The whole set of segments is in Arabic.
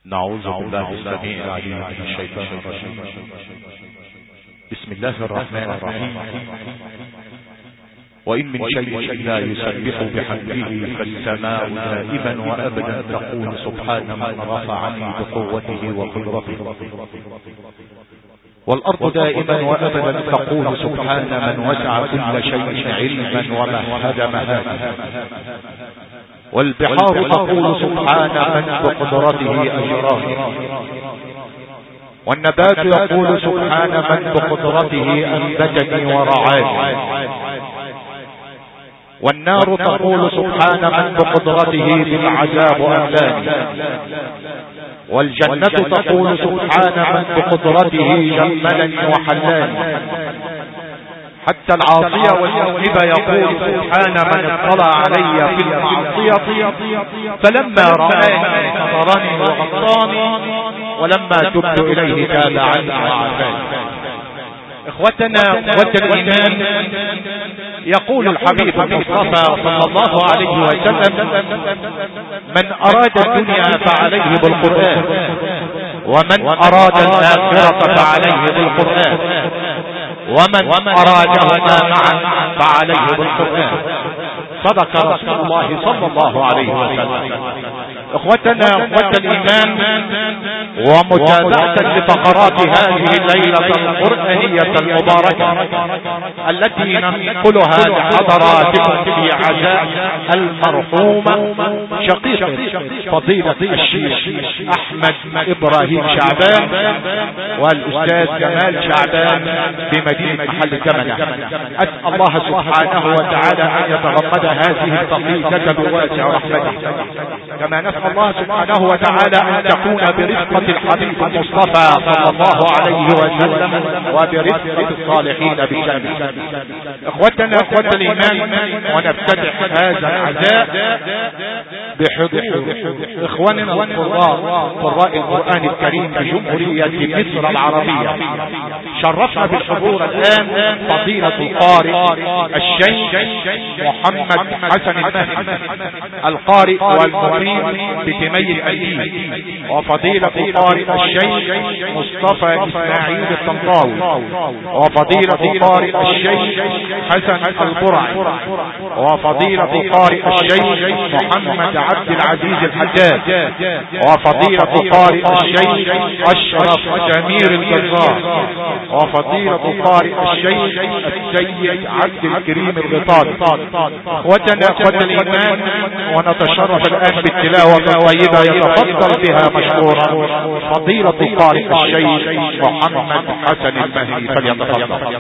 نعوذ بالله السميع العليم من الشيطان الرجيم. بسم الله الرحمن الرحيم. وإن من شيء إلا يسبح بحمده فالسماء دائما وأبدا تقول سبحان من رفعني بقوته وقدرته، والأرض دائما وأبدا تقول سبحان من وسع كل شيء علما ومهد مهاده، والبحار تقول سبحان من بقدرته أجراه، والنبات يقول سبحان من بقدرته أنبتني ورعاني، والنار تقول سبحان من بقدرته بالعذاب أملاني، والجنة تقول سبحان من بقدرته جملني وحلاني، حتى العاصية والمذنب يقول سبحان من اطلع علي في المعصية فلما رآني نظرني وغطاني، ولما تبت إليه تاب عني وعافاني. اخوتنا اخوة الإيمان، يقول الحبيب المصطفى صلى الله عليه وسلم: من أراد الدنيا فعليه بالقرآن، ومن أراد الآخرة فعليه بالقرآن، ومن أرادهما معا فعليه بالقرآن. صدق رسول الله صلى الله عليه وسلم. اخوتنا اخوة الإيمان، ومتابعة لفقرات هذه الليلة القرآنية المباركة التي ننقلها لحضراتكم في عزاء المرحومة شقيق فضيلة الشيخ أحمد إبراهيم شعبان والأستاذ جمال شعبان بمدينة محل جمنة. أسأل الله سبحانه وتعالى أن يتغمد هذه التقليدة بواسع رحمته، كما نسأل الله سبحانه وتعالى أن تكون برفقة الحبيب المصطفى صلى الله عليه وسلم وبرفقة الصالحين بجانبه. اخوتنا اخوة الإيمان، ونفتتح هذا العزاء بحضور اخواننا قراء القرآن الكريم بجمهورية مصر العربية. شرفنا بالحضور الآن فضيلة القارئ الشيخ محمد حسن المهدي القارئ والمقيم بتمي الأديب، وفضيلة القارئ الشيخ مصطفى إسماعيل الطنطاوي، وفضيلة القارئ الشيخ حسن البرعي، وفضيلة القارئ الشيخ محمد عبد العزيز الحجاج، وفضيلة القارئ الشيخ أشرف سمير الجزار، وفضيلة القارئ الشيخ السيد عبد الكريم الغطاني. اخوتنا اخوة الإيمان، ونتشرف الآن بالتلاوة الطيبة يتفضل بها مشكورا فضيلة القارئ الشيخ محمد حسن المهدي، فليتفضل.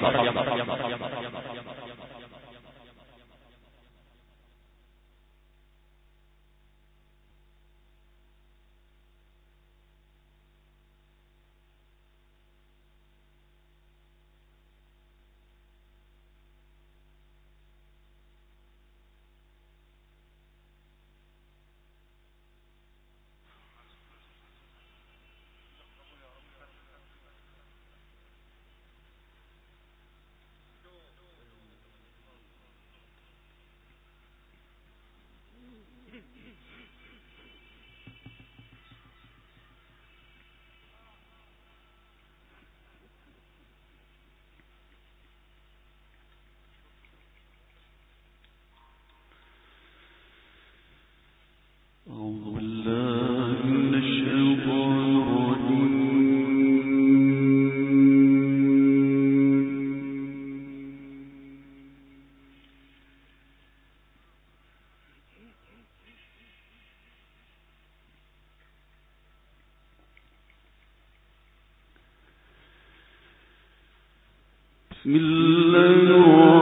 بسم الله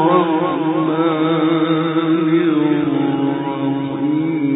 الرحمن الرحيم.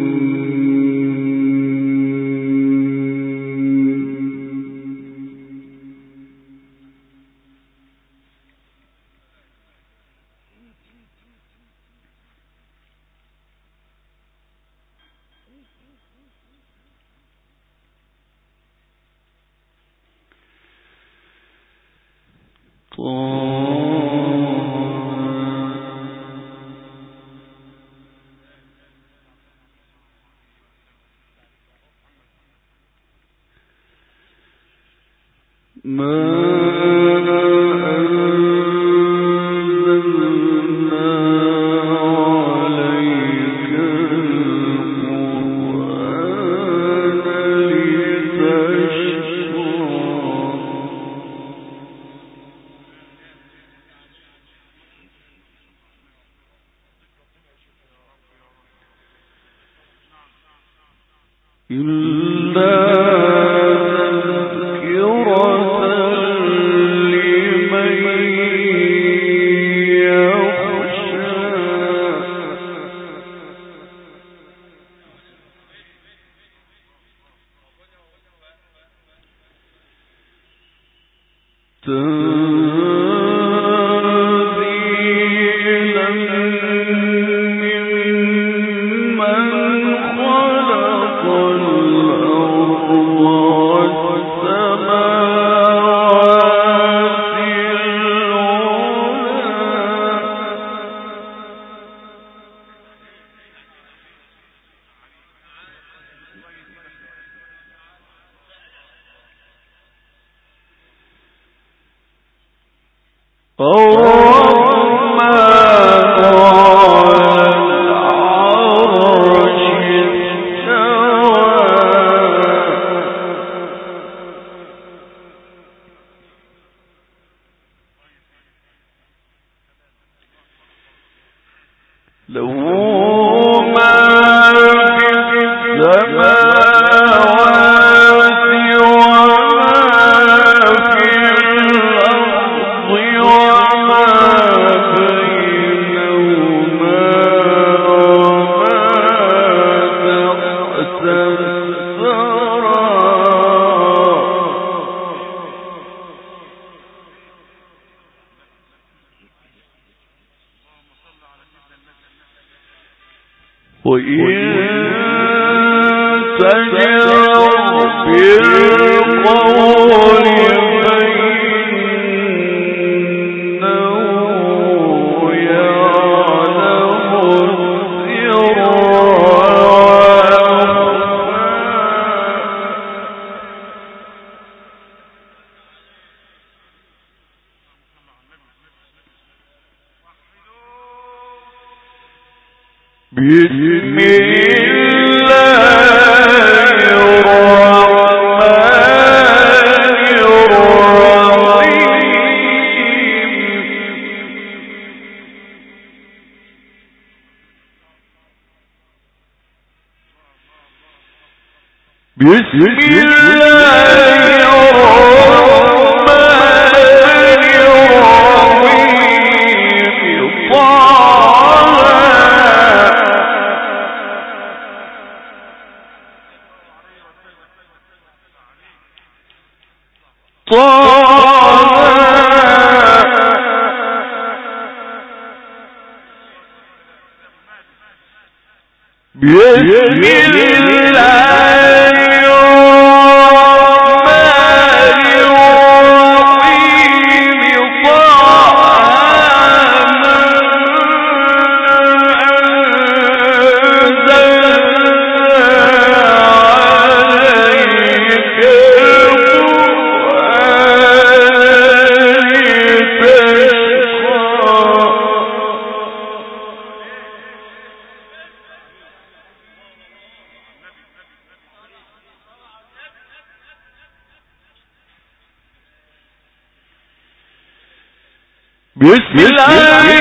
بسم الله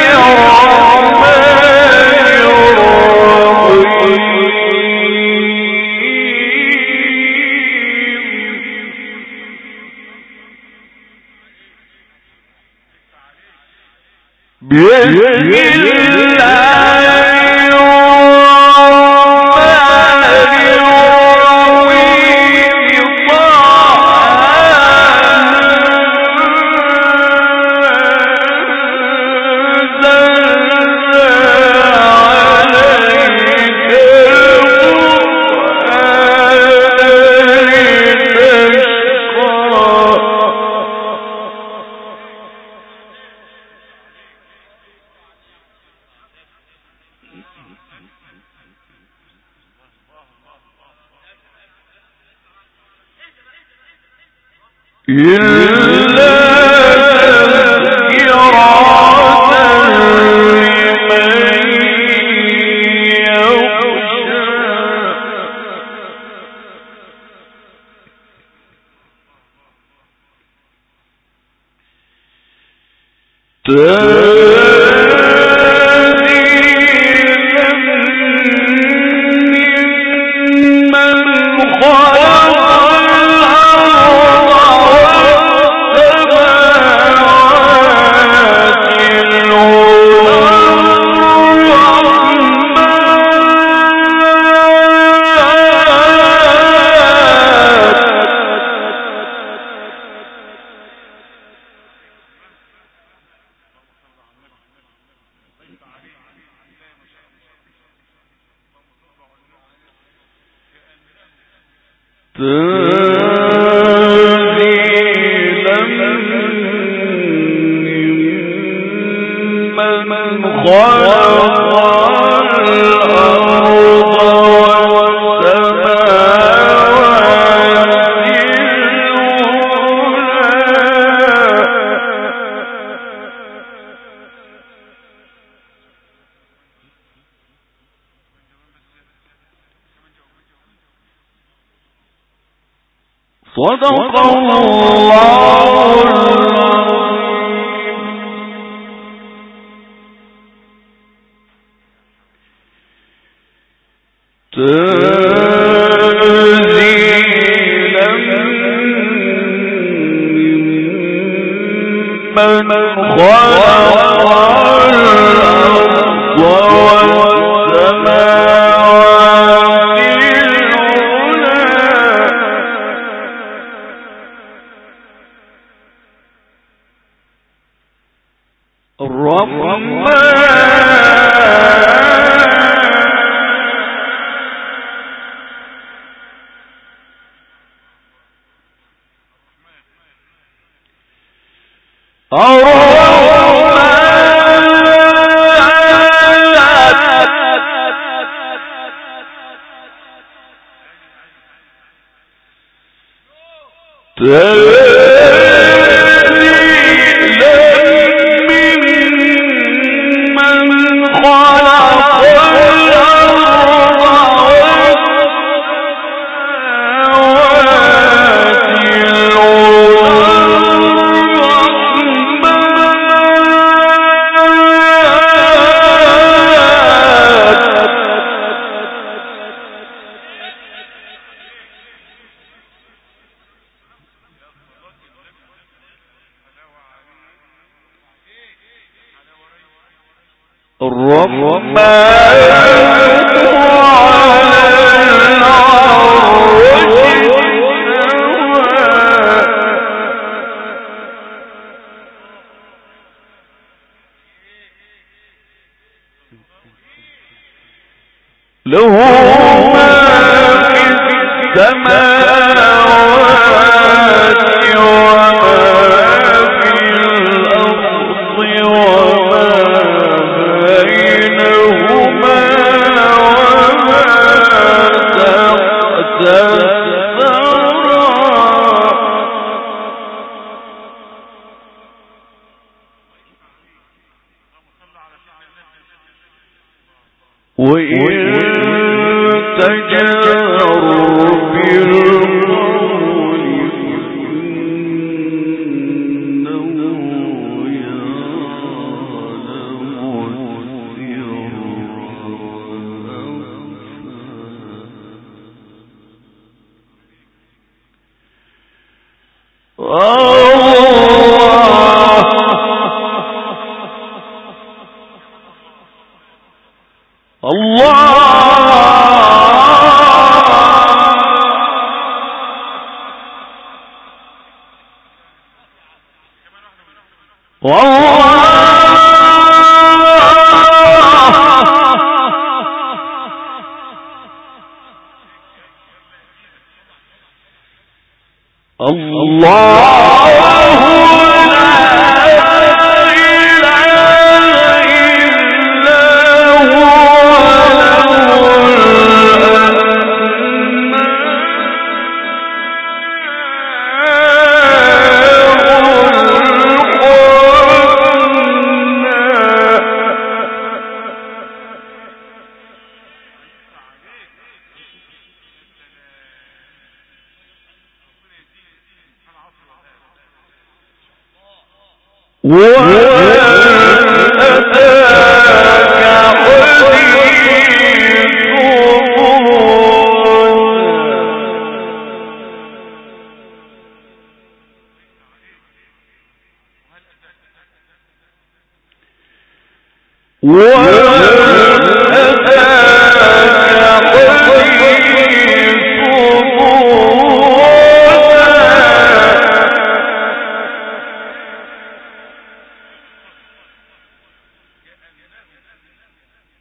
من صدق الله تنزيلا ممن خلق الأرض والسماوات الرحمن له ما في السماوات وما في الأرض وما بينهما وما تحت الثرى وإن تجهر بالقول فإنه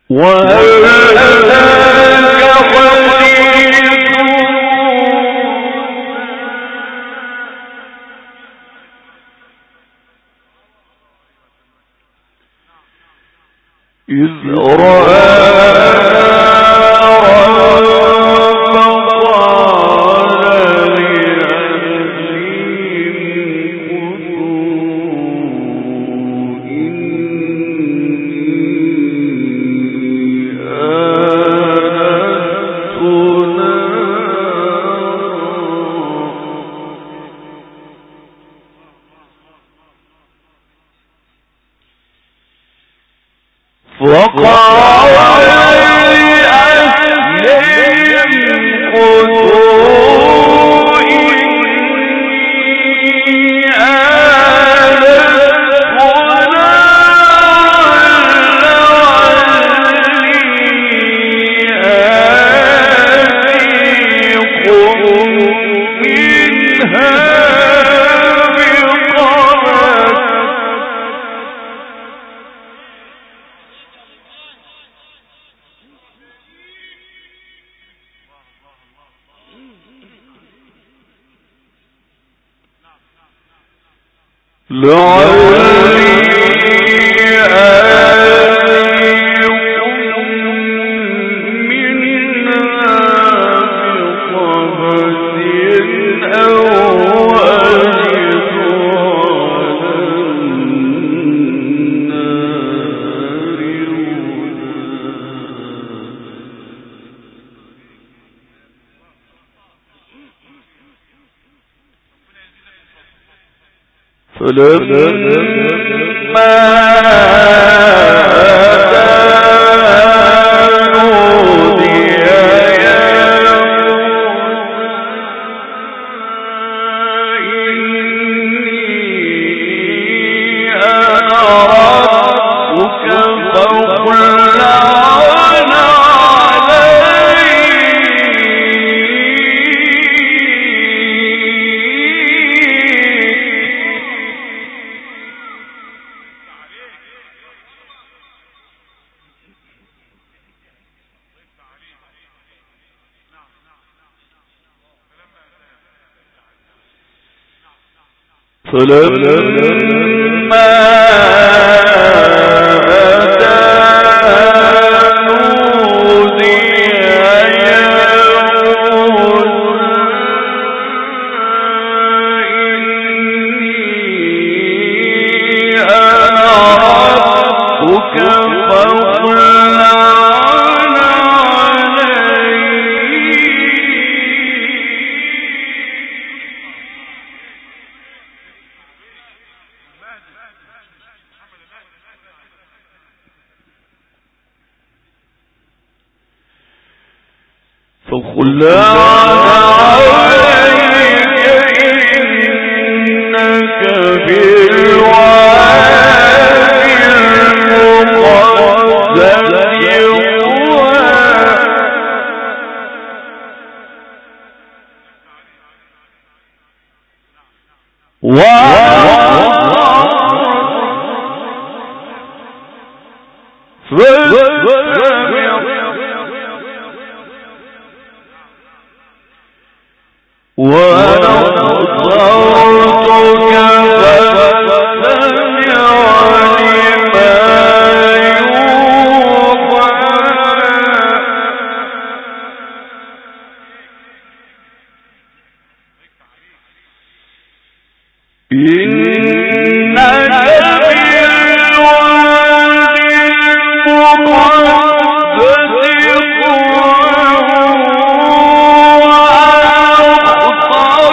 وَأَخْطَأَ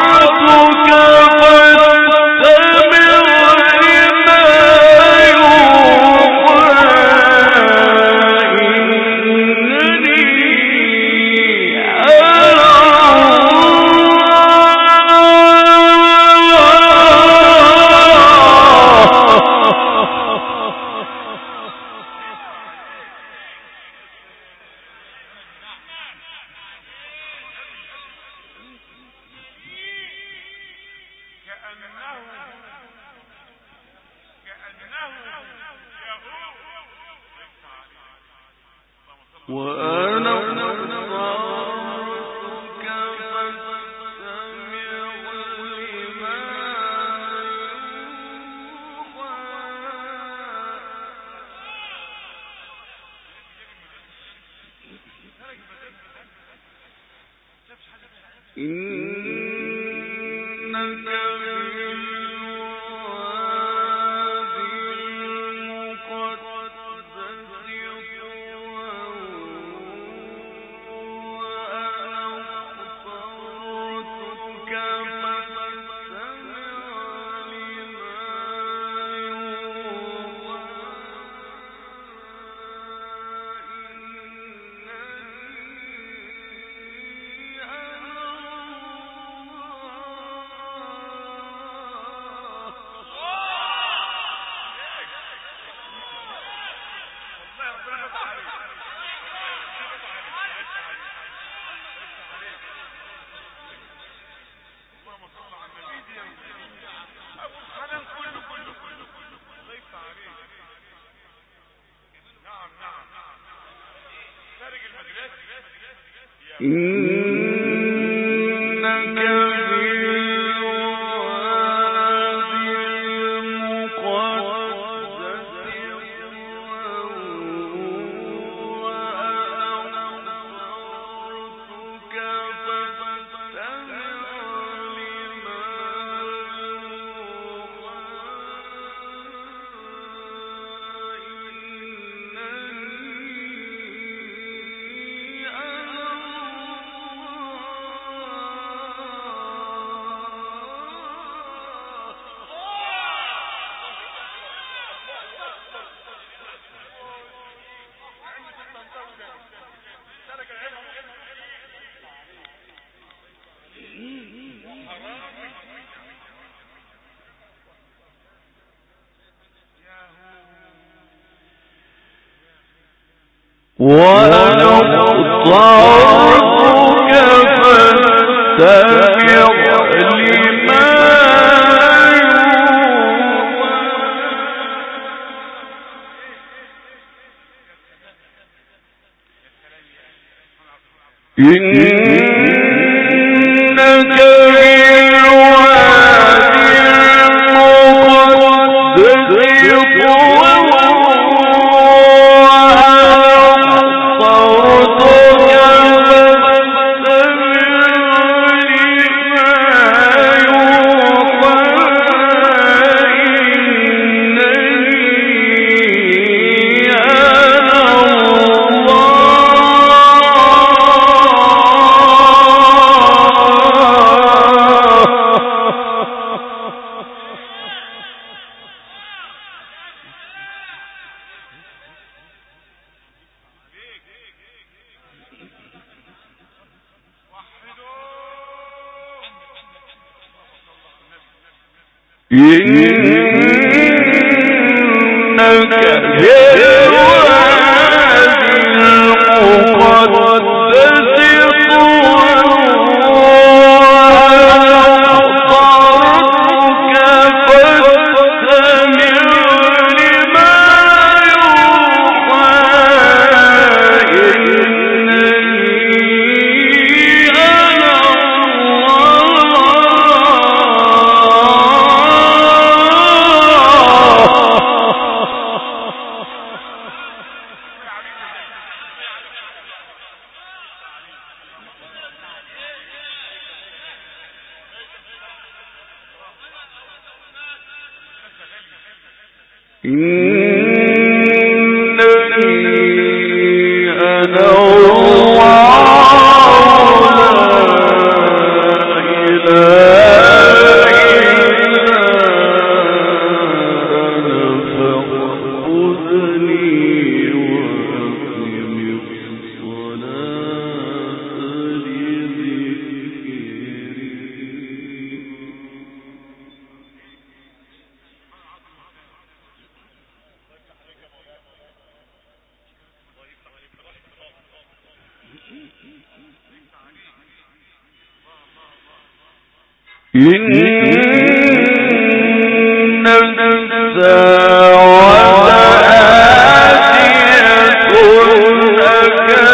الساعة آتية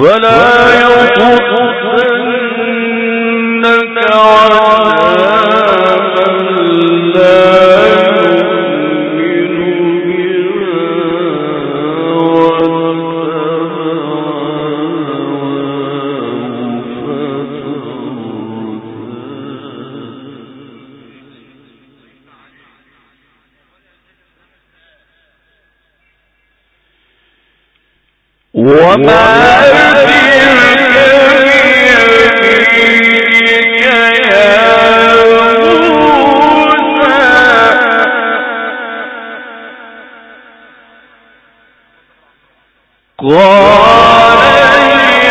فلا يصدنك عذابا لا وما تلك بيمينك يا موسى قال هي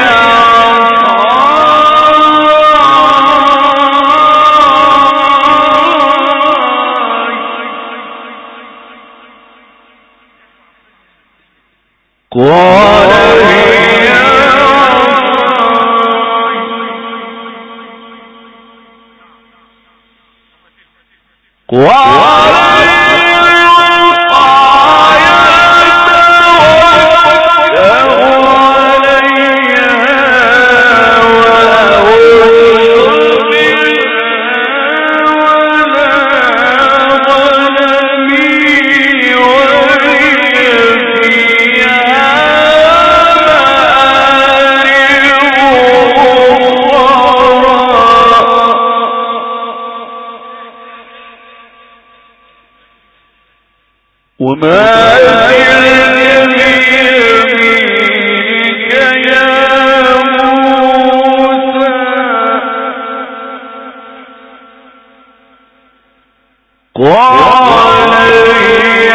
وما تلك بيمينك يا موسى قال هي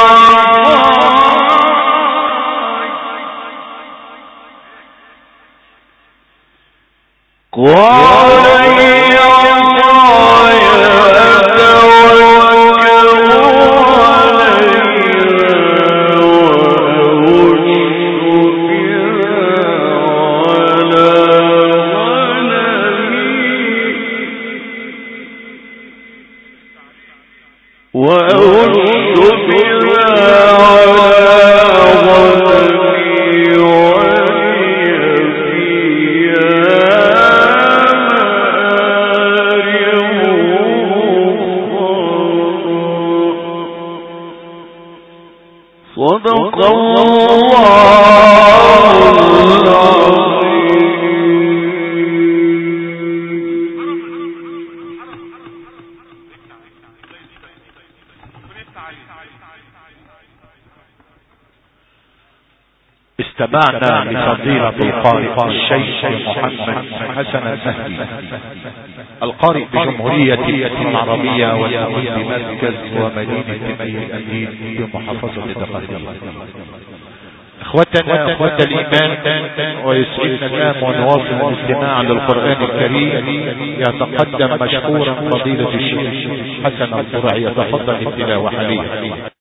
صدق الله استمعنا لفضيلة القارئ الشيخ محمد حسن المهدي القارئ بجمهورية العربية والأمين بمركز ومدينة مي الأمين بمحافظة الدقهلية. اخوتنا اخوة الايمان، ويسعدنا الان ونواصل الاستماع للقرآن الكريم. يتقدم مشكورا فضيلة الشيخ حسن القرعي، يتفضل التلاوة عليه.